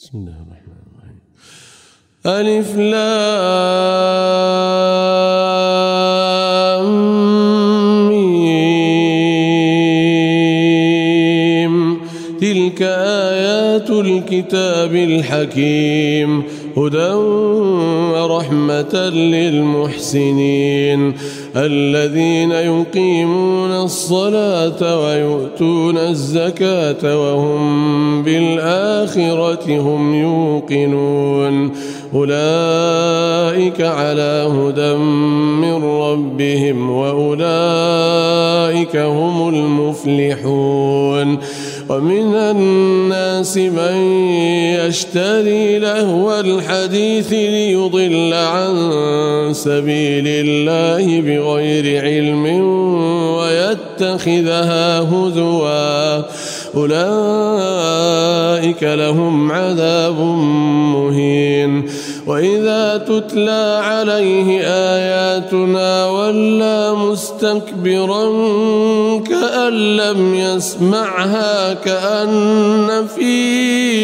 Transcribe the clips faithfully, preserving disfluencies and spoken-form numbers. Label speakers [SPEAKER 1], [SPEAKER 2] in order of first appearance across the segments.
[SPEAKER 1] بسم الله الرحمن الرحيم. ألف لام ميم تلك آيات الكتاب الحكيم هدى ورحمة للمحسنين الذين يقيمون الصلاة ويؤتون الزكاة وهم بالآخرة هم يوقنون أولئك على هدى من ربهم وأولئك هم المفلحون. ومن الناس من يشتري لهو الحديث ليضل عن سبيل الله بغير علم ويتخذها هزوا أولئك لهم عذاب مهين. وإذا تتلى عليه آياتنا ولى مستكبرا كأن لم يسمعها كأن في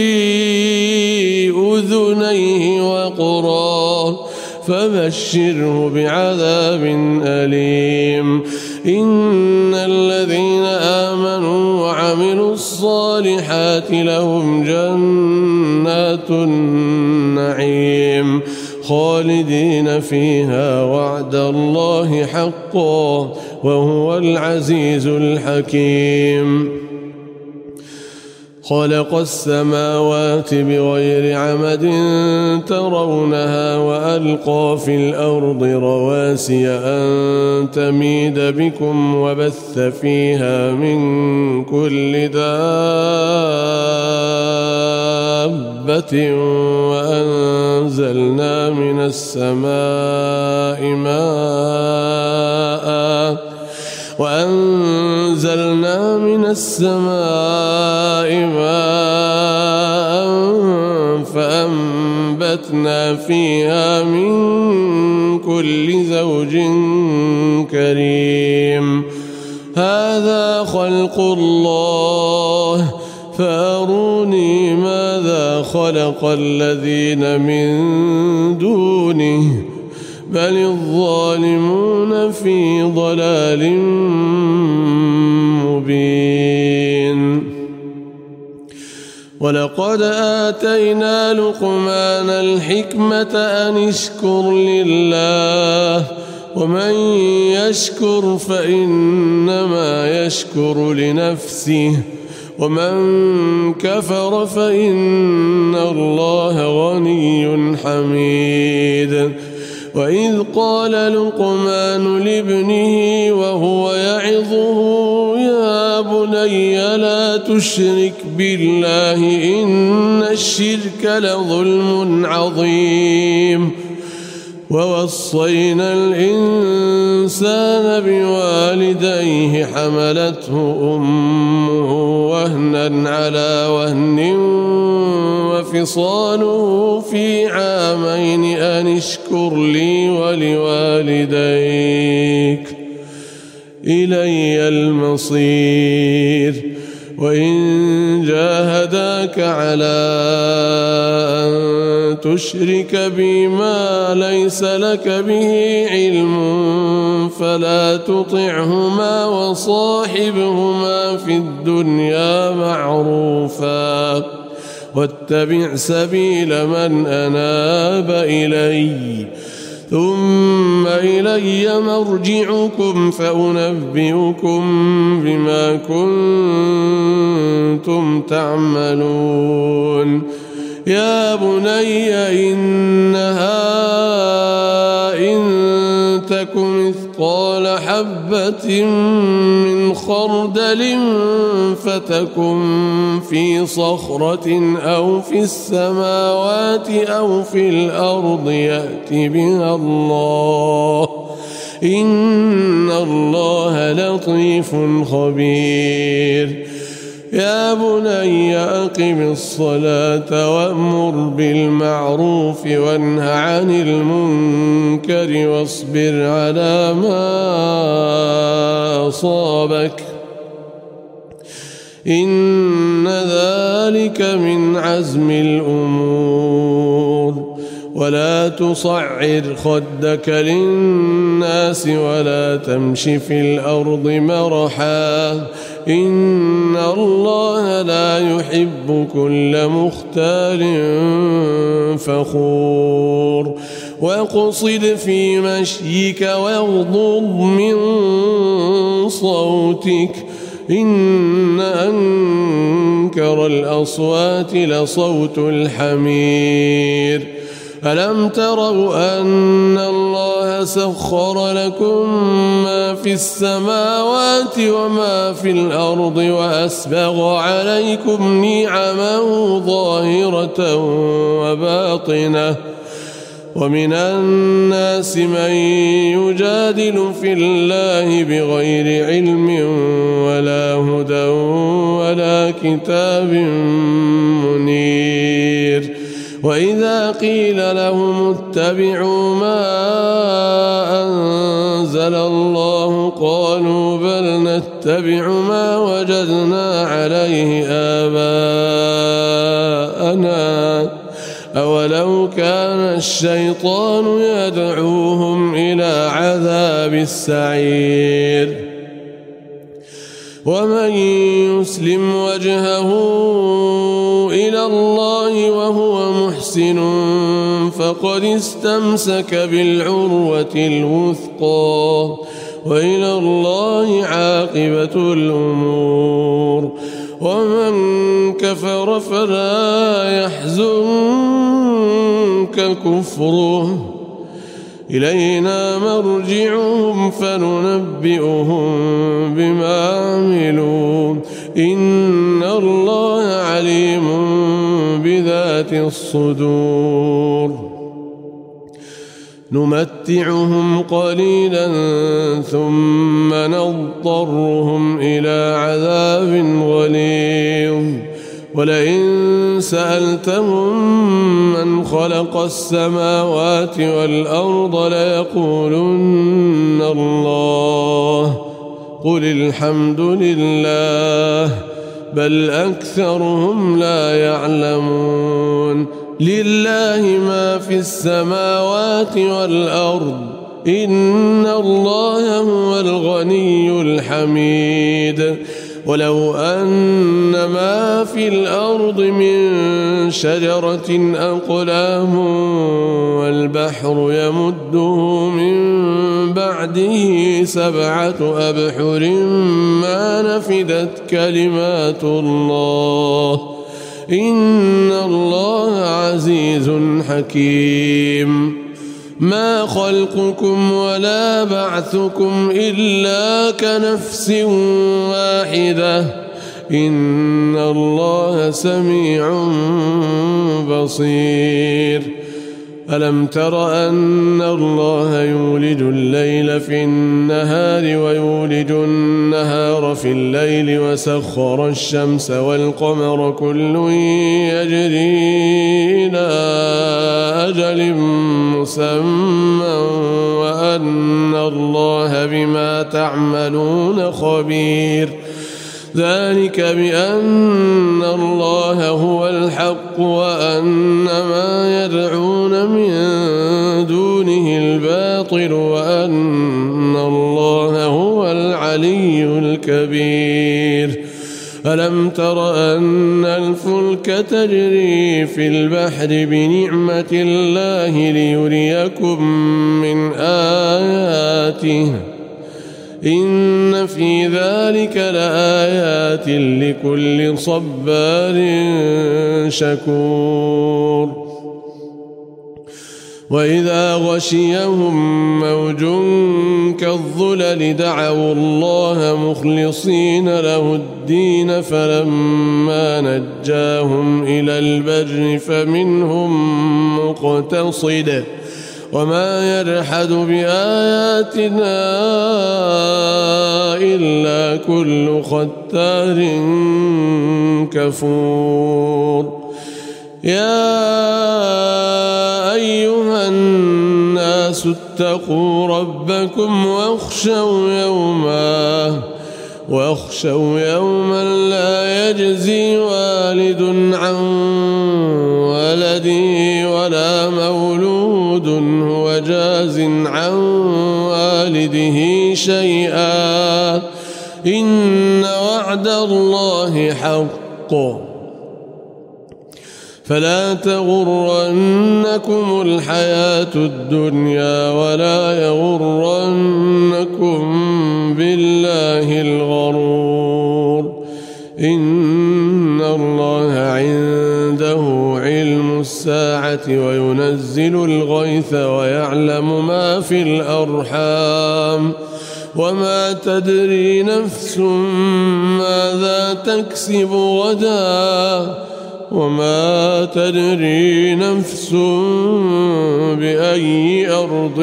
[SPEAKER 1] أذنيه وقرا فبشره بعذاب أليم. إن الذين آمنوا وعملوا الصالحات لهم جنات النعيم خالدين فيها وعد الله حقا وهو العزيز الحكيم. خلق السماوات بغير عمد ترونها وألقى في الأرض رواسي أن تميد بكم وبث فيها من كل دابة وأنزلنا من السماء ماء وأنزلنا من السماء ماء فأنبتنا فيها من كل زوج كريم. هذا خلق الله فأروني ماذا خلق الذين من دونه بل الظالمون في ضلال مبين. ولقد آتينا لقمان الحكمة أن اشكر لله ومن يشكر فإنما يشكر لنفسه ومن كفر فإن الله غني حميد. وإذ قال لقمان لابنه وهو يعظه يا بني لا تشرك بالله إن الشرك لظلم عظيم. ووصينا الإنسان بوالديه حملته أمه وهنا على وهن وفصاله في عامين أن اشكر لي ولوالديك إلي المصير. وإن جاهداك على أن تشرك بي ما ليس لك به علم فلا تطعهما وصاحبهما في الدنيا معروفا واتبع سبيل من أناب إلي ثم إلي مرجعكم فأنبئكم بما كنتم تعملون. يا بني إنها إن تك مثقال حبة من خردل فتكن في صخرة أو في السماوات أو في الأرض يأت بها الله إن الله لطيف خبير. يا بني أقم الصلاة وأمر بالمعروف وانه عن المنكر واصبر على ما أصابك إن ذلك من عزم الأمور. ولا تصعر خدك للناس ولا تمش في الأرض مرحا إن الله لا يحب كل مختال فخور. واقصد في مشيك واغضض من صوتك إن أنكر الأصوات لصوت الحمير. ألم تروا أن الله سخر لكم ما في السماوات وما في الأرض وأسبغ عليكم نعمه ظاهرة وباطنة ومن الناس من يجادل في الله بغير علم ولا هدى ولا كتاب منير. وإذا قيل لهم اتبعوا ما أنزل الله قالوا بل نتبع ما وجدنا عليه آباءنا أولو كان الشيطان يدعوهم إلى عذاب السعير. ومن يسلم وجهه إلى الله وهو محسن فقد استمسك بالعروة الوثقى وإلى الله عاقبة الأمور. ومن كفر فلا يحزنك كفره إلينا مرجعهم فننبئهم بما عملوا إن الله عليم بذات الصدور. نمتعهم قليلا ثم نضطرهم إلى عذاب غليظ. ولئن سألتهم من خلق السماوات والأرض ليقولن الله قل الحمد لله بل أكثرهم لا يعلمون. لله ما في السماوات والأرض إن الله هو الغني الحميد. ولو أن ما في الأرض من شجرة أقلام والبحر يمده من بعده سبعة أبحر ما نفدت كلمات الله إن الله عزيز حكيم. ما خلقكم ولا بعثكم إلا كنفس واحدة إن الله سميع بصير. ألم تر أن الله يولج الليل في النهار ويولج النهار في الليل وسخر الشمس والقمر كل يجري إلى أجل مسمى وأن الله بما تعملون خبير. ذلك بأن الله هو الحق وأن ما يدعون من دونه الباطل وأن الله هو العلي الكبير. ألم تر أن الفلك تجري في البحر بنعمة الله ليريكم من آياته إن في ذلك لآيات لكل صبار شكور. وإذا غشيهم موج كالظلل دعوا الله مخلصين له الدين فلما نجاهم إلى البر فمنهم مقتصد وما يجحد بآياتنا إلا كل ختار كفور. يا أيها الناس اتقوا ربكم واخشوا يوما واخشوا يوما لا يجزي والد عن ولده ولا مولود هو جاز عن والده شيئا إن وعد الله حق فلا تغرنكم الحياة الدنيا ولا يغرنكم بالله الغرور إن الله عنده علم الساعة وينزل الغيث ويعلم ما في الأرحام وما تدري نفس ماذا تكسب غدا وما تدري نفس بأي أرض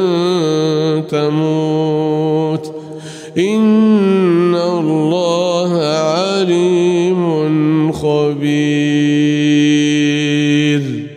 [SPEAKER 1] تموت إن الله عليم خبير.